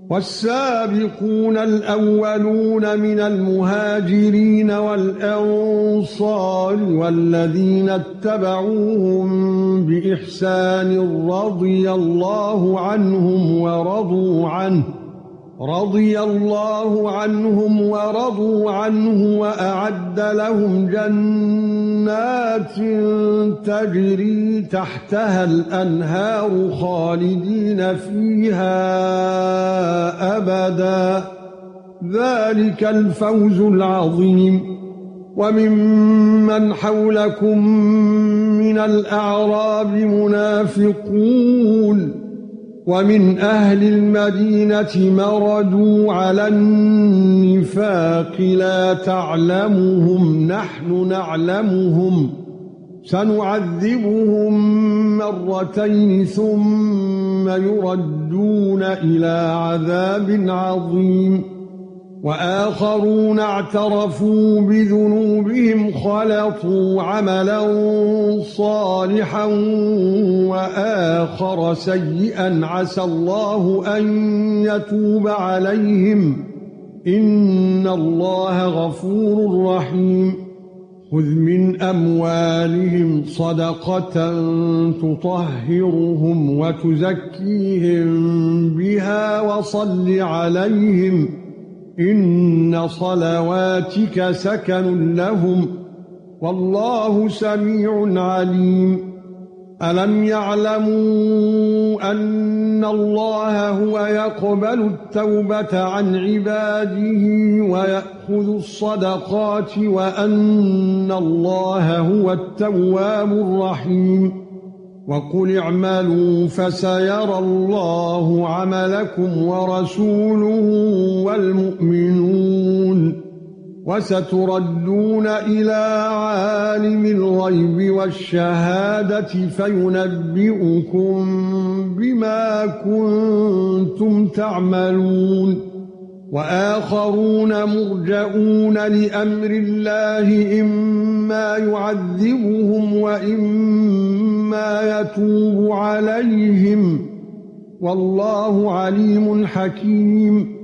والسابقون الأولون من المهاجرين والأنصار والذين اتبعوهم بإحسان رضي الله عنهم ورضوا عنه وأعد لهم جنات تجري تحتها الأنهار خالدين فيها أبدا ذلك الفوز العظيم. وممن حولكم من الأعراب منافقون ومن أهل المدينة مردوا على النفاق لا تعلمهم نحن نعلمهم سنعذبهم مرتين ثم يردون إلى عذاب عظيم. وآخرون اعترفوا بذنوبهم خلطوا عملا صالحا وآخر سيئا عسى الله أن يتوب عليهم إن الله غفور رحيم. خذ من أموالهم صدقة تطهرهم وتزكيهم بها وصل عليهم إن صلواتك سكن لهم والله سميع عليم. ألم يعلموا أن الله هو يقبل التوبة عن عباده ويأخذ الصدقات وأن الله هو التواب الرحيم. وقل اعملوا فسيرى الله عملكم ورسوله والمؤمنون وستردون إلى عالم الغيب والشهادة فينبئكم بما كنتم تعملون. وآخرون مرجئون لأمر الله إما يعذبهم وإما يتوب عليهم والله عليم حكيم.